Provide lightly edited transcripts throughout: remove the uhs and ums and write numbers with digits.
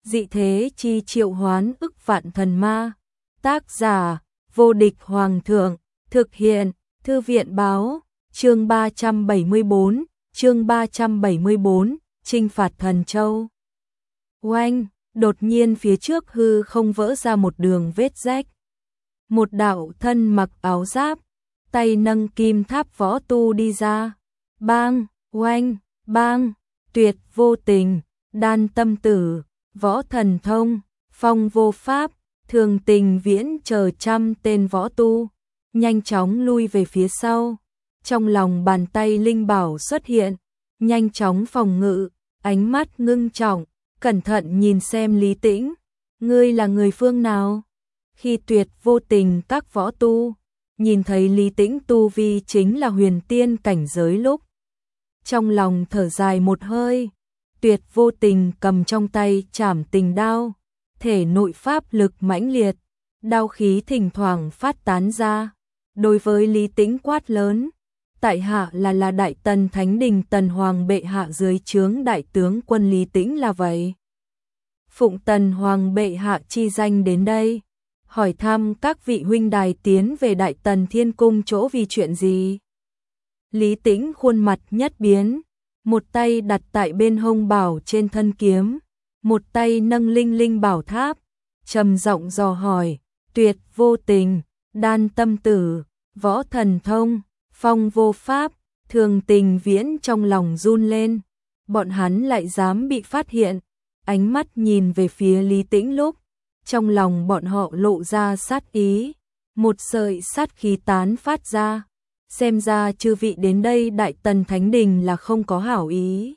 dị thế chi triệu hoán ức vạn thần ma. Tác giả, vô địch hoàng thượng, thực hiện, thư viện báo, chương 374, chinh phạt thần châu. Oanh, đột nhiên phía trước hư không vỡ ra một đường vết rách. Một đạo thân mặc áo giáp, tay nâng kim tháp võ tu đi ra. Bang, oanh, bang, tuyệt vô tình, đan tâm tử, võ thần thông, phong vô pháp, thường tình viễn chờ trăm tên võ tu, nhanh chóng lui về phía sau. Trong lòng bàn tay linh bảo xuất hiện, nhanh chóng phòng ngự, ánh mắt ngưng trọng, cẩn thận nhìn xem Lý Tĩnh, ngươi là người phương nào? Khi tuyệt vô tình các võ tu, nhìn thấy Lý Tĩnh tu vi chính là huyền tiên cảnh giới lúc. Trong lòng thở dài một hơi, tuyệt vô tình cầm trong tay trảm tình đao, thể nội pháp lực mãnh liệt, đao khí thỉnh thoảng phát tán ra. Đối với Lý Tĩnh quát lớn, tại hạ là Đại Tần Thánh Đình Tần Hoàng bệ hạ dưới trướng đại tướng quân Lý Tĩnh là vậy. Phụng Tần Hoàng bệ hạ chi danh đến đây, hỏi thăm các vị huynh đài tiến về Đại Tần Thiên Cung chỗ vì chuyện gì. Lý Tĩnh khuôn mặt nhất biến, một tay đặt tại bên hông bảo trên thân kiếm, một tay nâng linh bảo tháp, trầm giọng dò hỏi, tuyệt vô tình, đan tâm tử, võ thần thông, phong vô pháp, thường tình viễn trong lòng run lên. Bọn hắn lại dám bị phát hiện, ánh mắt nhìn về phía Lý Tĩnh lúc, trong lòng bọn họ lộ ra sát ý, một sợi sát khí tán phát ra. Xem ra chư vị đến đây Đại Tần Thánh Đình là không có hảo ý.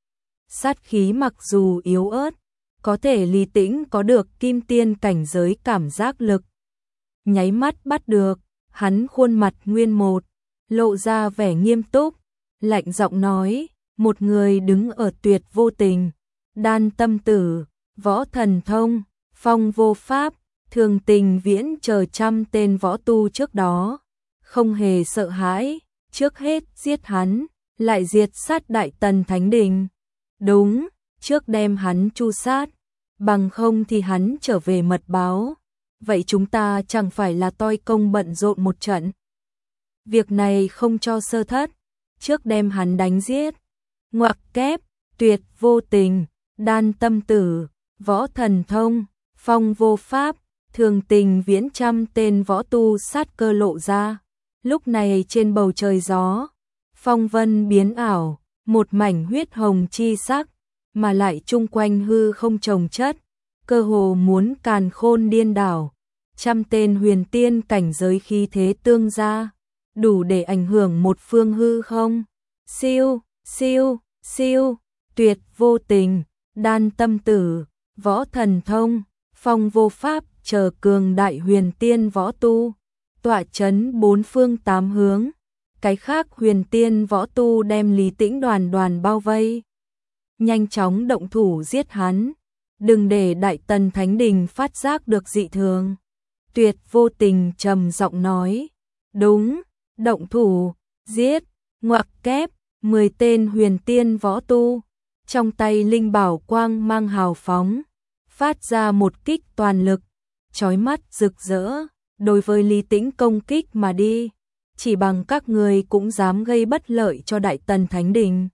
Sát khí mặc dù yếu ớt, có thể Lý Tĩnh có được kim tiên cảnh giới cảm giác lực. Nháy mắt bắt được, hắn khuôn mặt nguyên một, lộ ra vẻ nghiêm túc, lạnh giọng nói, một người đứng ở tuyệt vô tình, đan tâm tử, võ thần thông, phong vô pháp, thường tình viễn chờ trăm tên võ tu trước đó. Không hề sợ hãi, trước hết giết hắn, lại diệt sát Đại Tần Thánh Đình. Đúng, trước đem hắn tru sát, bằng không thì hắn trở về mật báo. Vậy chúng ta chẳng phải là toi công bận rộn một trận. Việc này không cho sơ thất, trước đem hắn đánh giết. Ngoặc kép, tuyệt vô tình, đan tâm tử, võ thần thông, phong vô pháp, thường tình viễn trăm tên võ tu sát cơ lộ ra. Lúc này trên bầu trời gió, phong vân biến ảo, một mảnh huyết hồng chi sắc, mà lại chung quanh hư không chồng chất, cơ hồ muốn càn khôn điên đảo. Trăm tên huyền tiên cảnh giới khí thế tương ra, đủ để ảnh hưởng một phương hư không. Siêu, siêu, siêu, tuyệt vô tình, đan tâm tử, võ thần thông, phong vô pháp chờ cường đại huyền tiên võ tu. Tọa chấn bốn phương tám hướng, cái khác huyền tiên võ tu đem Lý Tĩnh đoàn bao vây. Nhanh chóng động thủ giết hắn, đừng để Đại Tần Thánh Đình phát giác được dị thường. Tuyệt vô tình trầm giọng nói, đúng, động thủ, giết, ngoặc kép, 10 tên huyền tiên võ tu, trong tay linh bảo quang mang hào phóng, phát ra một kích toàn lực, chói mắt rực rỡ. Đối với Lý Tĩnh công kích mà đi, chỉ bằng các người cũng dám gây bất lợi cho Đại Tần Thánh Đình.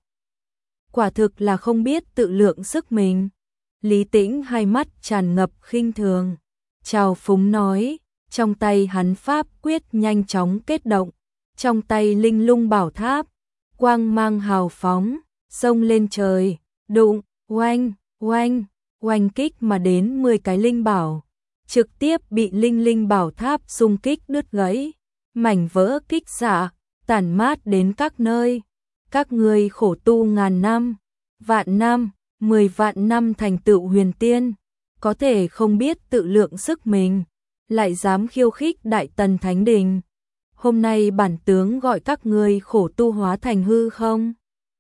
Quả thực là không biết tự lượng sức mình. Lý Tĩnh hai mắt tràn ngập khinh thường, trào phúng nói, trong tay hắn pháp quyết nhanh chóng kết động, trong tay linh lung bảo tháp, quang mang hào phóng, xông lên trời, đụng, oanh, oanh, oanh kích mà đến 10 cái linh bảo. Trực tiếp bị linh bảo tháp xung kích đứt gãy, mảnh vỡ kích xạ, tản mát đến các nơi. Các ngươi khổ tu ngàn năm, vạn năm, 10 vạn năm thành tựu huyền tiên, có thể không biết tự lượng sức mình, lại dám khiêu khích Đại Tần Thánh Đình. Hôm nay bản tướng gọi các ngươi khổ tu hóa thành hư không,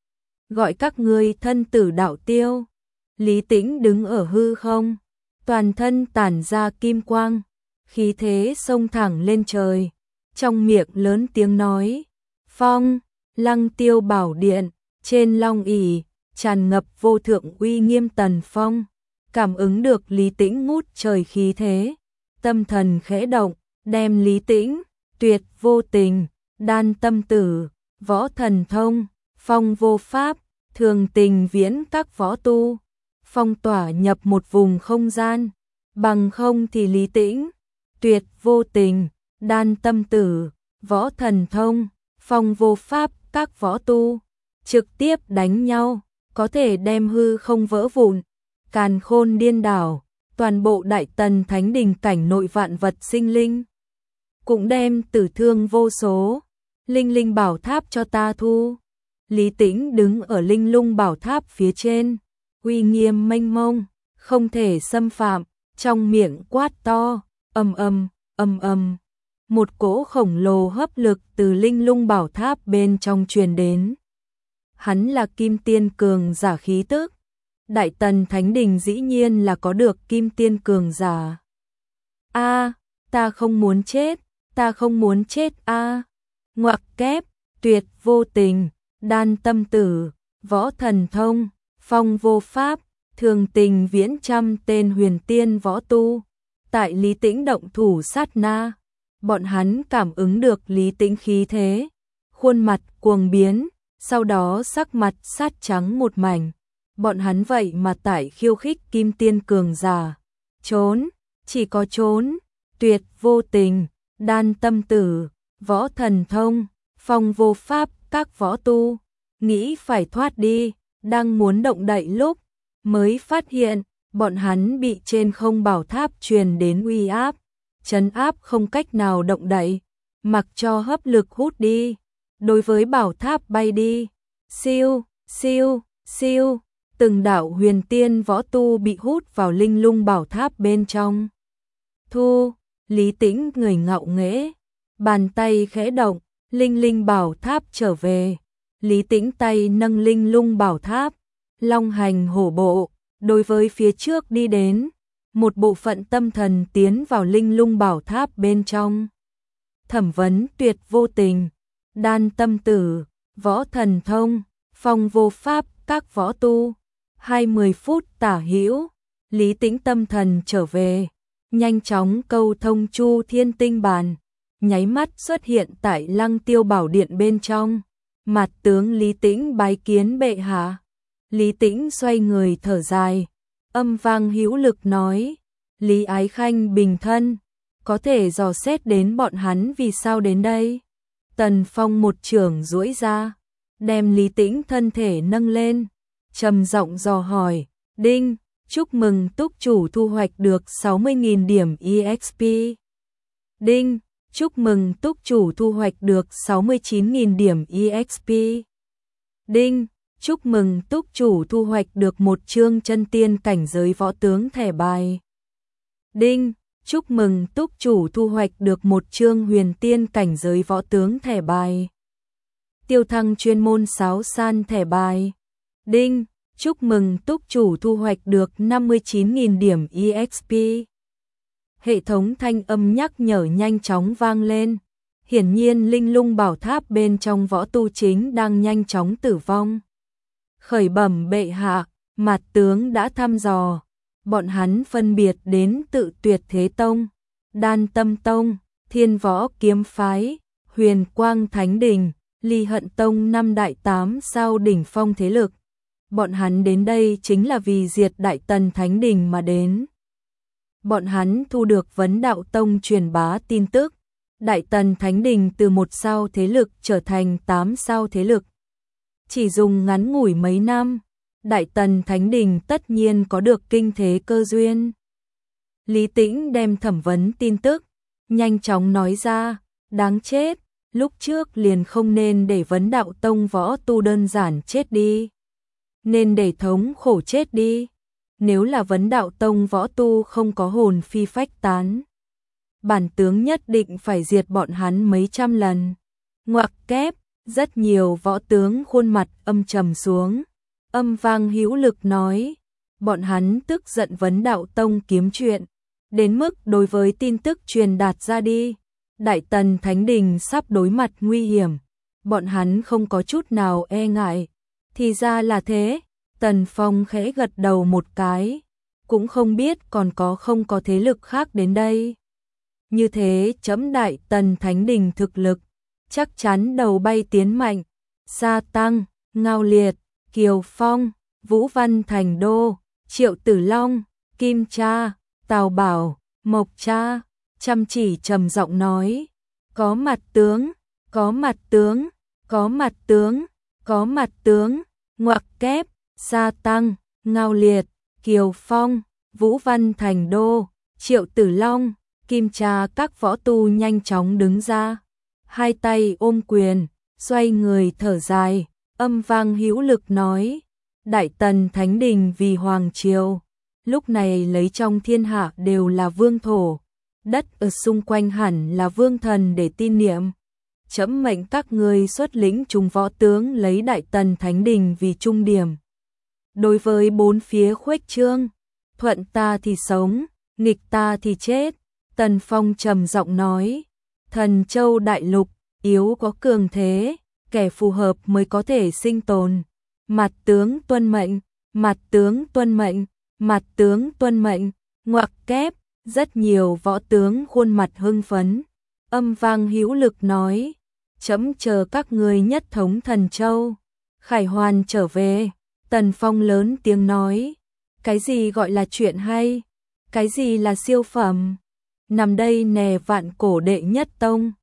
gọi các ngươi thân tử đạo tiêu. Lý Tĩnh đứng ở hư không, toàn thân tản ra kim quang, khí thế xông thẳng lên trời, trong miệng lớn tiếng nói, phong, lăng tiêu bảo điện, trên long ỷ tràn ngập vô thượng uy nghiêm tần phong, cảm ứng được Lý Tĩnh ngút trời khí thế, tâm thần khẽ động, đem Lý Tĩnh, tuyệt vô tình, đan tâm tử, võ thần thông, phong vô pháp, thường tình viễn các võ tu, phong tỏa nhập một vùng không gian, bằng không thì Lý Tĩnh, tuyệt vô tình, đan tâm tử, võ thần thông, phong vô pháp các võ tu, trực tiếp đánh nhau, có thể đem hư không vỡ vụn, càn khôn điên đảo, toàn bộ Đại Tần Thánh Đình cảnh nội vạn vật sinh linh. Cũng đem tử thương vô số, linh linh bảo tháp cho ta thu. Lý Tĩnh đứng ở linh lung bảo tháp phía trên, uy nghiêm mênh mông, không thể xâm phạm, trong miệng quát to, ầm ầm, ầm ầm. Một cỗ khổng lồ hấp lực từ linh lung bảo tháp bên trong truyền đến. Hắn là kim tiên cường giả khí tức. Đại Tần Thánh Đình dĩ nhiên là có được kim tiên cường giả. A, ta không muốn chết, ta không muốn chết a. Ngoặc kép, tuyệt vô tình, đan tâm tử, võ thần thông, phong vô pháp, thường tình viễn trăm tên huyền tiên võ tu. Tại Lý Tĩnh động thủ sát na, bọn hắn cảm ứng được Lý Tĩnh khí thế, khuôn mặt cuồng biến, sau đó sắc mặt sát trắng một mảnh. Bọn hắn vậy mà tại khiêu khích kim tiên cường giả. Trốn, chỉ có trốn, tuyệt vô tình, đan tâm tử, võ thần thông, phong vô pháp các võ tu, nghĩ phải thoát đi, đang muốn động đậy lúc, mới phát hiện, bọn hắn bị trên không bảo tháp truyền đến uy áp, trấn áp không cách nào động đậy, mặc cho hấp lực hút đi, đối với bảo tháp bay đi, siêu, siêu, siêu, từng đạo huyền tiên võ tu bị hút vào linh lung bảo tháp bên trong. Thu, Lý Tĩnh người ngạo nghễ, bàn tay khẽ động, linh linh bảo tháp trở về. Lý Tĩnh tay nâng linh lung bảo tháp, long hành hổ bộ, đối với phía trước đi đến, một bộ phận tâm thần tiến vào linh lung bảo tháp bên trong. Thẩm vấn tuyệt vô tình, đan tâm tử, võ thần thông, phong vô pháp các võ tu. 20 phút tả hữu, Lý Tĩnh tâm thần trở về, nhanh chóng câu thông Chu Thiên Tinh Bàn, nháy mắt xuất hiện tại Lăng Tiêu Bảo Điện bên trong. Mặt tướng Lý Tĩnh bái kiến bệ hạ. Lý Tĩnh xoay người thở dài, âm vang hữu lực nói, Lý Ái Khanh bình thân, có thể dò xét đến bọn hắn vì sao đến đây. Tần Phong một chưởng duỗi ra, đem Lý Tĩnh thân thể nâng lên, trầm giọng dò hỏi, Đinh, chúc mừng túc chủ thu hoạch được 60.000 điểm EXP. Đinh, chúc mừng túc chủ thu hoạch được 69.000 điểm EXP. Đinh, chúc mừng túc chủ thu hoạch được một chương chân tiên cảnh giới võ tướng thẻ bài. Đinh, chúc mừng túc chủ thu hoạch được một chương huyền tiên cảnh giới võ tướng thẻ bài. Tiêu thăng chuyên môn sáo san thẻ bài. Đinh, chúc mừng túc chủ thu hoạch được 59.000 điểm EXP. Hệ thống thanh âm nhắc nhở nhanh chóng vang lên. Hiển nhiên linh lung bảo tháp bên trong võ tu chính đang nhanh chóng tử vong. Khởi bẩm bệ hạ, mặt tướng đã thăm dò. Bọn hắn phân biệt đến Tự Tuyệt Thế Tông, Đan Tâm Tông, Thiên Võ Kiếm Phái, Huyền Quang Thánh Đình, Ly Hận Tông 5 đại 8 sao đỉnh phong thế lực. Bọn hắn đến đây chính là vì diệt Đại Tần Thánh Đình mà đến. Bọn hắn thu được Vấn Đạo Tông truyền bá tin tức. Đại Tần Thánh Đình từ 1 sao thế lực trở thành 8 sao thế lực. Chỉ dùng ngắn ngủi mấy năm, Đại Tần Thánh Đình tất nhiên có được kinh thế cơ duyên. Lý Tĩnh đem thẩm vấn tin tức, nhanh chóng nói ra, đáng chết, lúc trước liền không nên để Vấn Đạo Tông võ tu đơn giản chết đi. Nên để thống khổ chết đi. Nếu là Vấn Đạo Tông võ tu không có hồn phi phách tán, bản tướng nhất định phải diệt bọn hắn mấy trăm lần. Ngoặc kép, rất nhiều võ tướng khuôn mặt âm trầm xuống, âm vang hữu lực nói, bọn hắn tức giận Vấn Đạo Tông kiếm chuyện, đến mức đối với tin tức truyền đạt ra đi, Đại Tần Thánh Đình sắp đối mặt nguy hiểm, bọn hắn không có chút nào e ngại. Thì ra là thế, Tần Phong khẽ gật đầu một cái, cũng không biết còn có không có thế lực khác đến đây. Như thế chấm Đại Tần Thánh Đình thực lực, chắc chắn đầu bay tiến mạnh, Sa Tăng, Ngao Liệt, Kiều Phong, Vũ Văn Thành Đô, Triệu Tử Long, Kim Cha, Tào Bảo, Mộc Cha, chăm chỉ trầm giọng nói, có mặt tướng, có mặt tướng, có mặt tướng, có mặt tướng, ngoặc kép, Sa Tăng, Ngao Liệt, Kiều Phong, Vũ Văn Thành Đô, Triệu Tử Long, Kim Cha các võ tu nhanh chóng đứng ra, hai tay ôm quyền, xoay người thở dài, âm vang hữu lực nói, Đại Tần Thánh Đình vì Hoàng Triều, lúc này lấy trong thiên hạ đều là vương thổ, đất ở xung quanh hẳn là vương thần để tin niệm. Chấm mệnh các ngươi xuất lĩnh chúng võ tướng lấy Đại Tần Thánh Đình vì trung điểm. Đối với bốn phía khuếch trương, thuận ta thì sống, nghịch ta thì chết. Tần Phong trầm giọng nói, Thần Châu Đại Lục, yếu có cường thế, kẻ phù hợp mới có thể sinh tồn. Mặt tướng tuân mệnh, mặt tướng tuân mệnh, mặt tướng tuân mệnh, ngoặc kép, rất nhiều võ tướng khuôn mặt hưng phấn. Âm vang hữu lực nói, chấm chờ các ngươi nhất thống Thần Châu. Khải Hoàn trở về, Tần Phong lớn tiếng nói, cái gì gọi là chuyện hay, cái gì là siêu phẩm, nằm đây nè vạn cổ đệ nhất tông.